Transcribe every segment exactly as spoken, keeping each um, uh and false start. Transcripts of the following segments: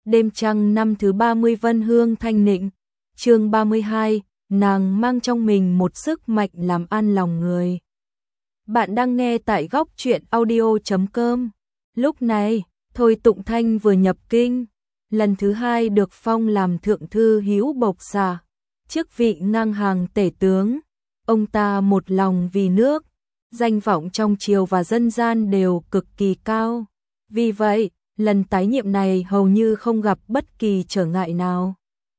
Đêm trăng năm thứ ba mươi Vân Hương Thanh Nịnh, chương ba mươi hai, nàng mang trong mình một sức mạnh làm an lòng người. Bạn đang nghe tại góc truyện audio chấm com. Lúc này, Thôi Tụng Thanh vừa nhập kinh, lần thứ hai được phong làm thượng thư hữu bộc xà, chức vị ngang hàng tể tướng. Ông ta một lòng vì nước, danh vọng trong triều và dân gian đều cực kỳ cao. Vì vậy, lần tái nhiệm này hầu như không gặp bất kỳ trở ngại nào.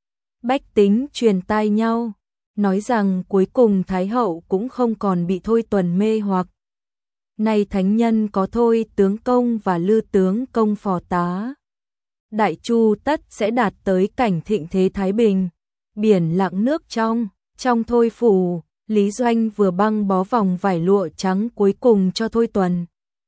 Bách tính truyền tai nhau, nói rằng cuối cùng Thái hậu cũng không còn bị Thôi Tuần mê hoặc. Nay thánh nhân có Thôi tướng công và Lư tướng công phò tá, Đại Chu tất sẽ đạt tới cảnh thịnh thế thái bình, biển lặng nước trong. Trong Thôi phủ, Lý Doanh vừa băng bó vòng vải lụa trắng cuối cùng cho Thôi Tuần,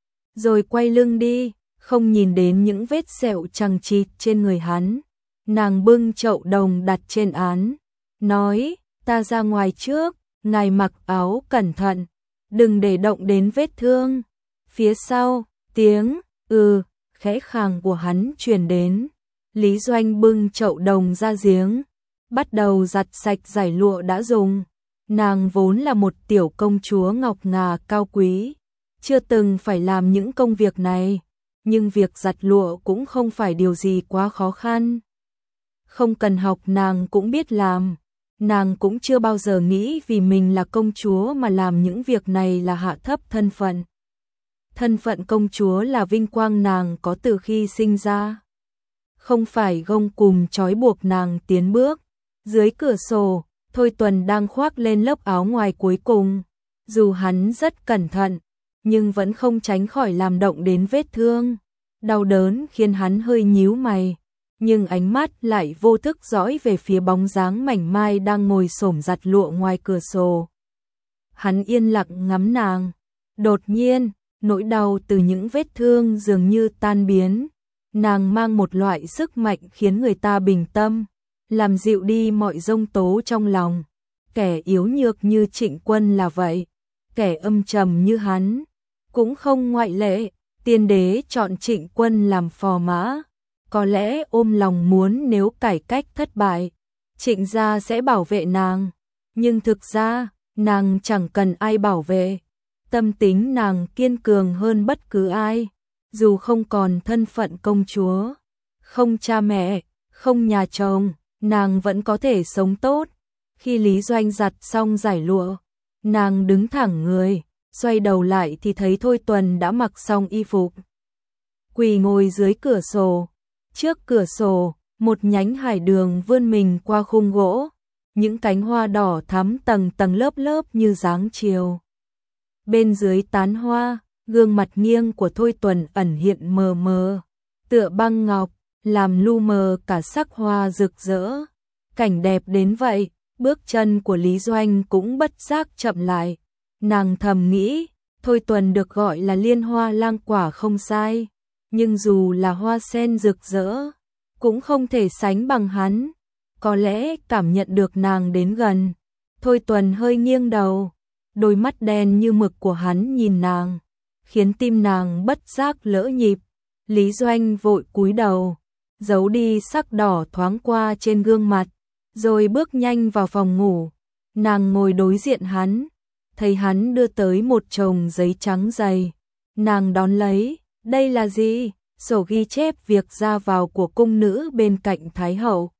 rồi quay lưng đi, không nhìn đến những vết sẹo chằng chịt trên người hắn. Nàng bưng chậu đồng đặt trên án, nói: ta ra ngoài trước, ngài mặc áo cẩn thận, đừng để động đến vết thương. Phía sau, tiếng ừ khẽ khàng của hắn truyền đến. Lý Doanh bưng chậu đồng ra giếng, bắt đầu giặt sạch dải lụa đã dùng. Nàng vốn là một tiểu công chúa ngọc ngà cao quý, chưa từng phải làm những công việc này, nhưng việc giặt lụa cũng không phải điều gì quá khó khăn. Không cần học nàng cũng biết làm. Nàng cũng chưa bao giờ nghĩ vì mình là công chúa mà làm những việc này là hạ thấp thân phận. Thân phận công chúa là vinh quang nàng có từ khi sinh ra, không phải gông cùm trói buộc nàng tiến bước. Dưới cửa sổ, Thôi Tuần đang khoác lên lớp áo ngoài cuối cùng. Dù hắn rất cẩn thận, nhưng vẫn không tránh khỏi làm động đến vết thương. Đau đớn khiến hắn hơi nhíu mày, nhưng ánh mắt lại vô thức dõi về phía bóng dáng mảnh mai đang ngồi xổm giặt lụa ngoài cửa sổ. Hắn yên lặng ngắm nàng. Đột nhiên, nỗi đau từ những vết thương dường như tan biến. Nàng mang một loại sức mạnh khiến người ta bình tâm, làm dịu đi mọi giông tố trong lòng. Kẻ yếu nhược như Trịnh Quân là vậy, kẻ âm trầm như hắn cũng không ngoại lệ. Tiên đế chọn Trịnh Quân làm phò mã, có lẽ ôm lòng muốn nếu cải cách thất bại, Trịnh gia sẽ bảo vệ nàng. Nhưng thực ra, nàng chẳng cần ai bảo vệ. Tâm tính nàng kiên cường hơn bất cứ ai. Dù không còn thân phận công chúa, không cha mẹ, không nhà chồng, nàng vẫn có thể sống tốt. Khi Lý Doanh giặt xong dải lụa, nàng đứng thẳng người, xoay đầu lại thì thấy Thôi Tuần đã mặc xong y phục, quỳ ngồi dưới cửa sổ. Trước cửa sổ, một nhánh hải đường vươn mình qua khung gỗ, những cánh hoa đỏ thắm tầng tầng lớp lớp như dáng chiều. Bên dưới tán hoa, gương mặt nghiêng của Thôi Tuần ẩn hiện mờ mờ, tựa băng ngọc, làm lu mờ cả sắc hoa rực rỡ. Cảnh đẹp đến vậy, bước chân của Lý Doanh cũng bất giác chậm lại. Nàng thầm nghĩ, Thôi Tuần được gọi là liên hoa lang quả không sai, nhưng dù là hoa sen rực rỡ, cũng không thể sánh bằng hắn. Có lẽ cảm nhận được nàng đến gần, Thôi Tuần hơi nghiêng đầu, đôi mắt đen như mực của hắn nhìn nàng, khiến tim nàng bất giác lỡ nhịp. Lý Doanh vội cúi đầu, giấu đi sắc đỏ thoáng qua trên gương mặt, rồi bước nhanh vào phòng ngủ. Nàng ngồi đối diện hắn, thấy hắn đưa tới một chồng giấy trắng dày. Nàng đón lấy, đây là gì? Sổ ghi chép việc ra vào của cung nữ bên cạnh Thái hậu.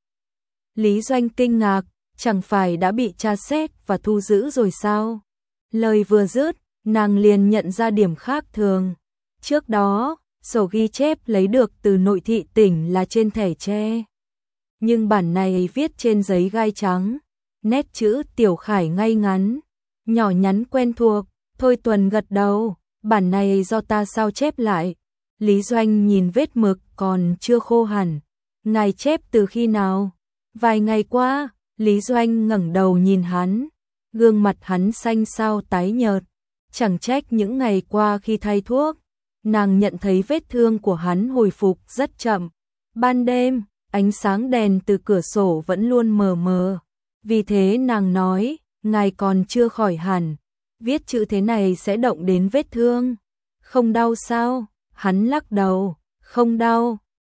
Lý Doanh kinh ngạc, chẳng phải đã bị tra xét và thu giữ rồi sao? Lời vừa dứt, nàng liền nhận ra điểm khác thường. Trước đó, sổ ghi chép lấy được từ nội thị tỉnh là trên thẻ tre, nhưng bản này viết trên giấy gai trắng, nét chữ tiểu khải ngay ngắn, nhỏ nhắn quen thuộc. Thôi Tuần gật đầu, bản này do ta sao chép lại. Lý Doanh nhìn vết mực còn chưa khô hẳn. Ngài chép từ khi nào? Vài ngày qua. Lý Doanh ngẩng đầu nhìn hắn, gương mặt hắn xanh xao tái nhợt, chẳng trách những ngày qua khi thay thuốc, nàng nhận thấy vết thương của hắn hồi phục rất chậm. Ban đêm, ánh sáng đèn từ cửa sổ vẫn luôn mờ mờ, vì thế nàng nói, ngài còn chưa khỏi hẳn, viết chữ thế này sẽ động đến vết thương. Không đau sao? Hắn lắc đầu, không đau.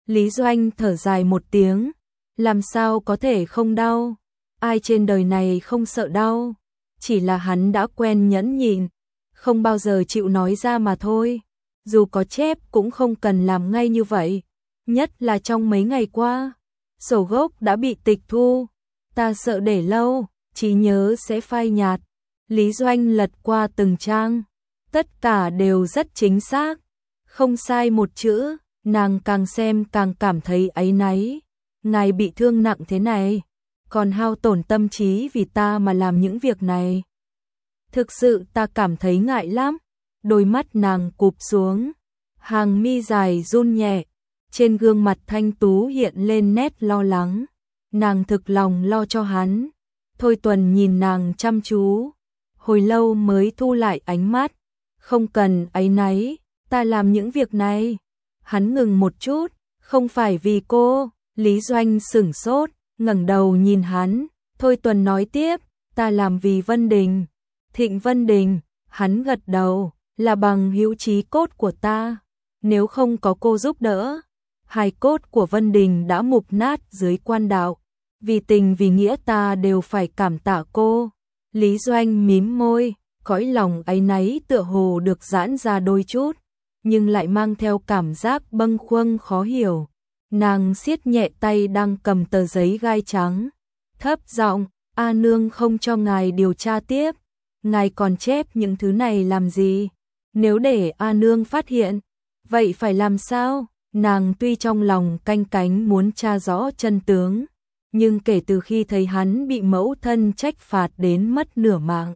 Lý Doanh thở dài một tiếng, làm sao có thể không đau, ai trên đời này không sợ đau, chỉ là hắn đã quen nhẫn nhịn, không bao giờ chịu nói ra mà thôi, dù có chép cũng không cần làm ngay như vậy, nhất là trong mấy ngày qua, sổ gốc đã bị tịch thu, ta sợ để lâu, trí nhớ sẽ phai nhạt. Lý Doanh lật qua từng trang, tất cả đều rất chính xác, không sai một chữ, nàng càng xem càng cảm thấy áy náy, ngài bị thương nặng thế này, còn hao tổn tâm trí vì ta mà làm những việc này. Thực sự ta cảm thấy ngại lắm, đôi mắt nàng cụp xuống, hàng mi dài run nhẹ, trên gương mặt thanh tú hiện lên nét lo lắng, nàng thực lòng lo cho hắn. Thôi Tuần nhìn nàng chăm chú, hồi lâu mới thu lại ánh mắt, không cần áy náy, ta làm những việc này. Hắn ngừng một chút, không phải vì cô. Lý Doanh sửng sốt, ngẩng đầu nhìn hắn, Thôi Tuần nói tiếp, ta làm vì Vân Đình. Thịnh Vân Đình, hắn gật đầu, là bằng hữu chí cốt của ta, nếu không có cô giúp đỡ, hài cốt của Vân Đình đã mục nát dưới quan đạo, vì tình vì nghĩa ta đều phải cảm tạ cô. Lý Doanh mím môi, cõi lòng áy náy tựa hồ được giãn ra đôi chút, nhưng lại mang theo cảm giác bâng khuâng khó hiểu. Nàng siết nhẹ tay đang cầm tờ giấy gai trắng, thấp giọng, A nương không cho ngài điều tra tiếp, ngài còn chép những thứ này làm gì? Nếu để A nương phát hiện, vậy phải làm sao? Nàng tuy trong lòng canh cánh muốn tra rõ chân tướng, nhưng kể từ khi thấy hắn bị mẫu thân trách phạt đến mất nửa mạng,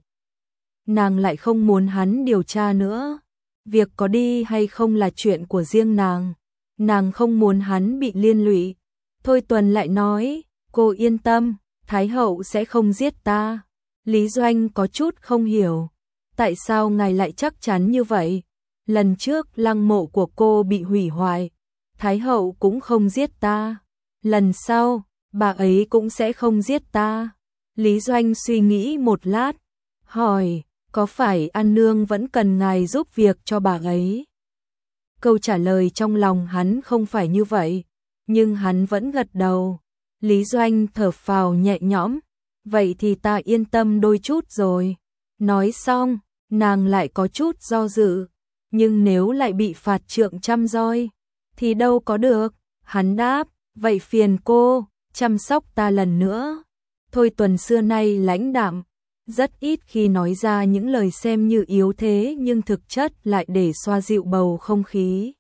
nàng lại không muốn hắn điều tra nữa. Việc có đi hay không là chuyện của riêng nàng, nàng không muốn hắn bị liên lụy. Thôi Tuần lại nói, cô yên tâm, Thái hậu sẽ không giết ta. Lý Doanh có chút không hiểu, tại sao ngài lại chắc chắn như vậy? Lần trước lăng mộ của cô bị hủy hoại, Thái hậu cũng không giết ta. Lần sau, bà ấy cũng sẽ không giết ta. Lý Doanh suy nghĩ một lát, hỏi, có phải An nương vẫn cần ngài giúp việc cho bà ấy? Câu trả lời trong lòng hắn không phải như vậy, nhưng hắn vẫn gật đầu. Lý Doanh thở phào nhẹ nhõm, vậy thì ta yên tâm đôi chút rồi. Nói xong, nàng lại có chút do dự, nhưng nếu lại bị phạt trượng trăm roi, thì đâu có được. Hắn đáp, vậy phiền cô, chăm sóc ta lần nữa. Thôi Tuần xưa nay lãnh đạm, rất ít khi nói ra những lời xem như yếu thế nhưng thực chất lại để xoa dịu bầu không khí.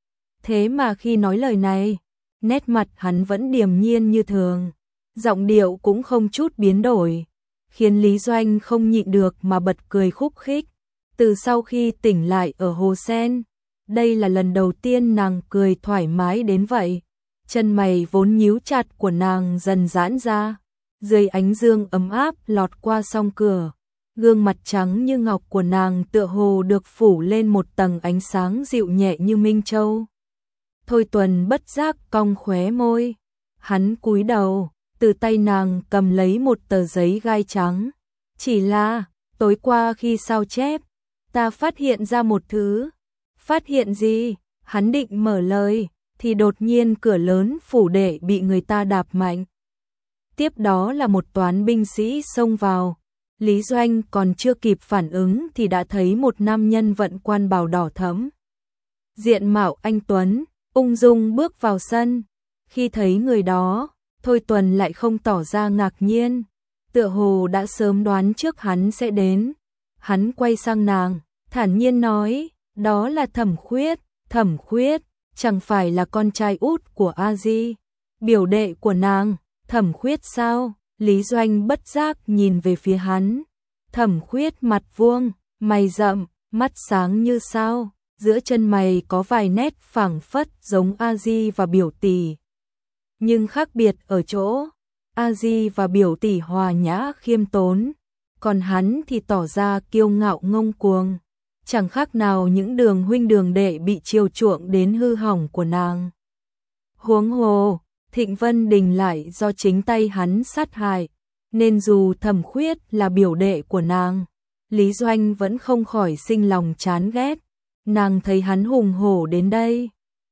Thế mà khi nói lời này, nét mặt hắn vẫn điềm nhiên như thường, giọng điệu cũng không chút biến đổi, khiến Lý Doanh không nhịn được mà bật cười khúc khích. Từ sau khi tỉnh lại ở Hồ Sen, đây là lần đầu tiên nàng cười thoải mái đến vậy. Chân mày vốn nhíu chặt của nàng dần giãn ra, dưới ánh dương ấm áp lọt qua song cửa, gương mặt trắng như ngọc của nàng tựa hồ được phủ lên một tầng ánh sáng dịu nhẹ như minh châu. Thôi Tuần bất giác cong khóe môi, hắn cúi đầu, từ tay nàng cầm lấy một tờ giấy gai trắng. Chỉ là, tối qua khi sao chép, ta phát hiện ra một thứ. Phát hiện gì? Hắn định mở lời, thì đột nhiên cửa lớn phủ đệ bị người ta đạp mạnh. Tiếp đó là một toán binh sĩ xông vào. Lý Doanh còn chưa kịp phản ứng thì đã thấy một nam nhân vận quan bào đỏ thẫm, diện mạo anh tuấn, ung dung bước vào sân. Khi thấy người đó, Thôi Tuần lại không tỏ ra ngạc nhiên, tựa hồ đã sớm đoán trước hắn sẽ đến. Hắn quay sang nàng, thản nhiên nói, đó là Thẩm Khuyết. Thẩm Khuyết, chẳng phải là con trai út của A Di, biểu đệ của nàng. Thẩm Khuyết sao? Lý Doanh bất giác nhìn về phía hắn. Thẩm Khuyết mặt vuông, mày rậm, mắt sáng như sao, giữa chân mày có vài nét phảng phất giống A Di và biểu tỷ. Nhưng khác biệt ở chỗ, A Di và biểu tỷ hòa nhã khiêm tốn, còn hắn thì tỏ ra kiêu ngạo ngông cuồng, chẳng khác nào những đường huynh đường đệ bị chiều chuộng đến hư hỏng của nàng. Huống hồ, Thịnh Vân Đình lại do chính tay hắn sát hại, nên dù Thẩm Khuyết là biểu đệ của nàng, Lý Doanh vẫn không khỏi sinh lòng chán ghét. Nàng thấy hắn hùng hổ đến đây,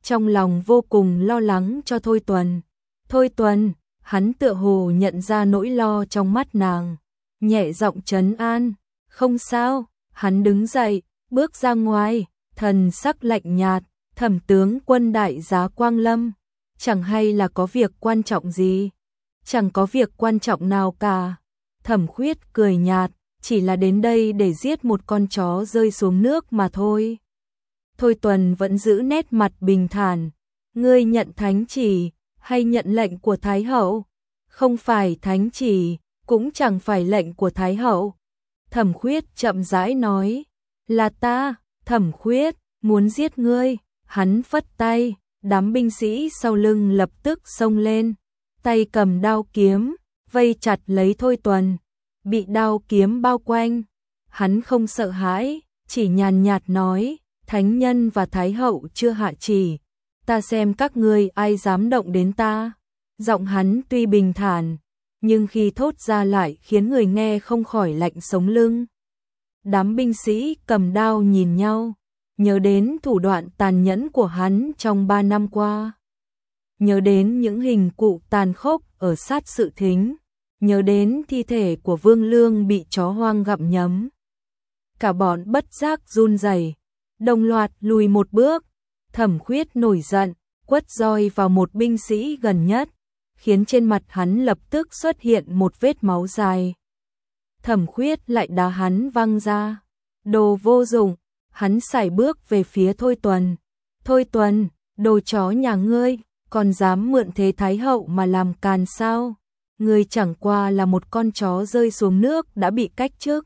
trong lòng vô cùng lo lắng cho Thôi Tuần. Thôi Tuần, hắn tựa hồ nhận ra nỗi lo trong mắt nàng, nhẹ giọng trấn an, không sao, hắn đứng dậy, bước ra ngoài, thần sắc lạnh nhạt, Thẩm tướng quân đại giá Quang Lâm, chẳng hay là có việc quan trọng gì? Chẳng có việc quan trọng nào cả. Thẩm Khuyết cười nhạt, chỉ là đến đây để giết một con chó rơi xuống nước mà thôi. Thôi Tuần vẫn giữ nét mặt bình thản, ngươi nhận thánh chỉ hay nhận lệnh của Thái hậu? Không phải thánh chỉ, cũng chẳng phải lệnh của Thái hậu. Thẩm Khuyết chậm rãi nói, là ta, Thẩm Khuyết, muốn giết ngươi. Hắn phất tay, đám binh sĩ sau lưng lập tức xông lên, tay cầm đao kiếm, vây chặt lấy Thôi Tuần, bị đao kiếm bao quanh. Hắn không sợ hãi, chỉ nhàn nhạt nói, thánh nhân và thái hậu chưa hạ chỉ, ta xem các ngươi ai dám động đến ta. Giọng hắn tuy bình thản, nhưng khi thốt ra lại khiến người nghe không khỏi lạnh sống lưng. Đám binh sĩ cầm đao nhìn nhau, nhớ đến thủ đoạn tàn nhẫn của hắn trong ba năm qua, nhớ đến những hình cụ tàn khốc ở sát sự thính, nhớ đến thi thể của Vương Lương bị chó hoang gặm nhấm. Cả bọn bất giác run rẩy, đồng loạt lùi một bước. Thẩm Khuyết nổi giận, quất roi vào một binh sĩ gần nhất, khiến trên mặt hắn lập tức xuất hiện một vết máu dài. Thẩm Khuyết lại đá hắn văng ra, đồ vô dụng. Hắn sải bước về phía Thôi Tuần. Thôi Tuần, đồ chó nhà ngươi, còn dám mượn thế Thái hậu mà làm càn sao? Ngươi chẳng qua là một con chó rơi xuống nước đã bị cách chức.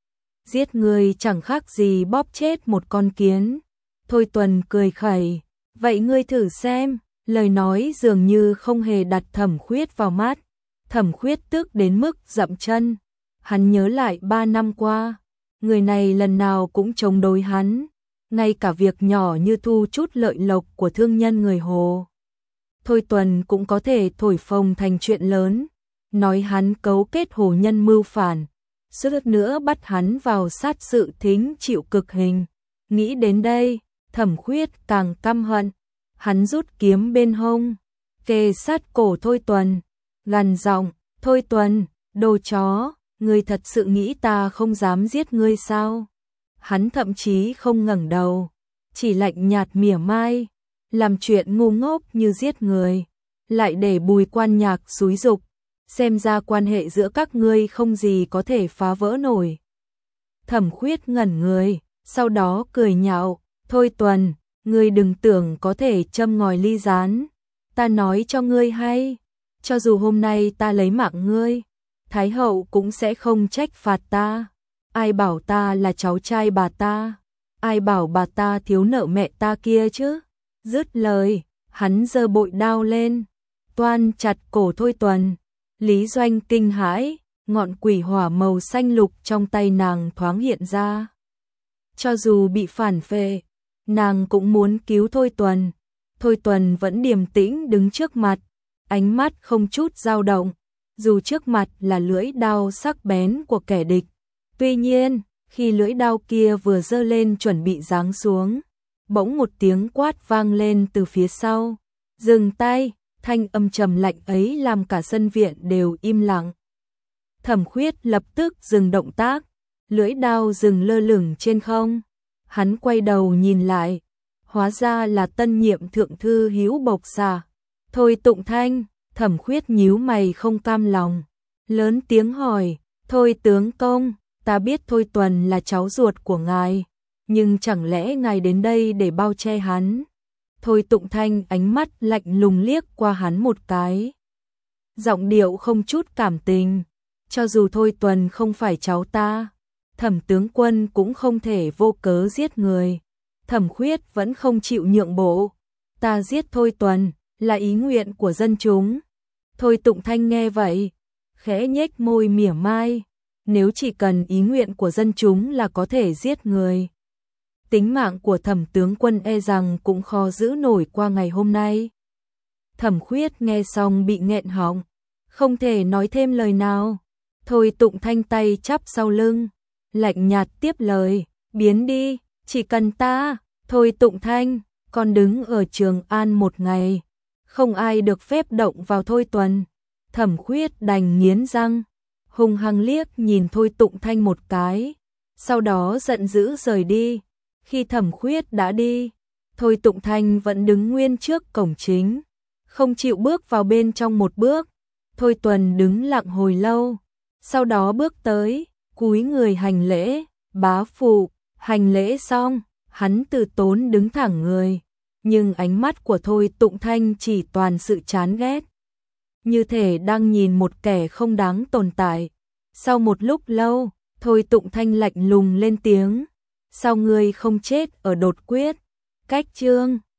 Giết ngươi chẳng khác gì bóp chết một con kiến. Thôi Tuần cười khẩy, vậy ngươi thử xem. Lời nói dường như không hề đặt Thẩm Khuyết vào mắt. Thẩm Khuyết tức đến mức dậm chân. Hắn nhớ lại ba năm qua, người này lần nào cũng chống đối hắn, ngay cả việc nhỏ như thu chút lợi lộc của thương nhân người Hồ. Thôi Tuần cũng có thể thổi phồng thành chuyện lớn, nói hắn cấu kết hồ nhân mưu phản, suýt nữa bắt hắn vào sát sự thính chịu cực hình. Nghĩ đến đây, Thẩm Khuyết càng căm hận, hắn rút kiếm bên hông, kề sát cổ Thôi Tuần, gằn giọng, Thôi Tuần, đồ chó, ngươi thật sự nghĩ ta không dám giết ngươi sao? Hắn thậm chí không ngẩng đầu, chỉ lạnh nhạt mỉa mai, làm chuyện ngu ngốc như giết người, lại để Bùi Quan Nhạc xúi giục, xem ra quan hệ giữa các ngươi không gì có thể phá vỡ nổi. Thẩm Khuyết ngẩn người, sau đó cười nhạo, Thôi Tuần, ngươi đừng tưởng có thể châm ngòi ly gián, ta nói cho ngươi hay, cho dù hôm nay ta lấy mạng ngươi, Thái hậu cũng sẽ không trách phạt ta. Ai bảo ta là cháu trai bà ta? Ai bảo bà ta thiếu nợ mẹ ta kia chứ? Dứt lời, hắn giơ bội đao lên, toan chặt cổ Thôi Tuần. Lý Doanh kinh hãi, ngọn quỷ hỏa màu xanh lục trong tay nàng thoáng hiện ra. Cho dù bị phản phệ, nàng cũng muốn cứu Thôi Tuần. Thôi Tuần vẫn điềm tĩnh đứng trước mặt, ánh mắt không chút dao động. Dù trước mặt là lưỡi đao sắc bén của kẻ địch, tuy nhiên, khi lưỡi đao kia vừa giơ lên chuẩn bị giáng xuống, bỗng một tiếng quát vang lên từ phía sau. Dừng tay, thanh âm trầm lạnh ấy làm cả sân viện đều im lặng. Thẩm Khuyết lập tức dừng động tác, lưỡi đao dừng lơ lửng trên không. Hắn quay đầu nhìn lại, hóa ra là tân nhiệm thượng thư Hữu Bộc Xà, Thôi Tụng Thanh. Thẩm Khuyết nhíu mày không cam lòng, lớn tiếng hỏi, Thôi tướng công, ta biết Thôi Tuần là cháu ruột của ngài, nhưng chẳng lẽ ngài đến đây để bao che hắn? Thôi Tụng Thanh ánh mắt lạnh lùng liếc qua hắn một cái, giọng điệu không chút cảm tình, cho dù Thôi Tuần không phải cháu ta, Thẩm tướng quân cũng không thể vô cớ giết người. Thẩm Khuyết vẫn không chịu nhượng bộ, ta giết Thôi Tuần là ý nguyện của dân chúng. Thôi Tụng Thanh nghe vậy, khẽ nhếch môi mỉa mai, nếu chỉ cần ý nguyện của dân chúng là có thể giết người, tính mạng của Thẩm tướng quân e rằng cũng khó giữ nổi qua ngày hôm nay. Thẩm Khuyết nghe xong bị nghẹn họng, không thể nói thêm lời nào. Thôi Tụng Thanh tay chắp sau lưng, lạnh nhạt tiếp lời, biến đi, chỉ cần ta. Thôi Tụng Thanh, Con đứng ở Trường An một ngày, không ai được phép động vào Thôi Tuần. Thẩm Khuyết đành nghiến răng, hung hăng liếc nhìn Thôi Tụng Thanh một cái, sau đó giận dữ rời đi. Khi Thẩm Khuyết đã đi, Thôi Tụng Thanh vẫn đứng nguyên trước cổng chính, không chịu bước vào bên trong một bước. Thôi Tuần đứng lặng hồi lâu, sau đó bước tới, cúi người hành lễ. Bá phụ. Hành lễ xong, hắn từ tốn đứng thẳng người, nhưng ánh mắt của Thôi Tụng Thanh chỉ toàn sự chán ghét, như thể đang nhìn một kẻ không đáng tồn tại. Sau một lúc lâu, Thôi Tụng Thanh lạnh lùng lên tiếng, sao ngươi không chết ở Đột Quyết? Cách chương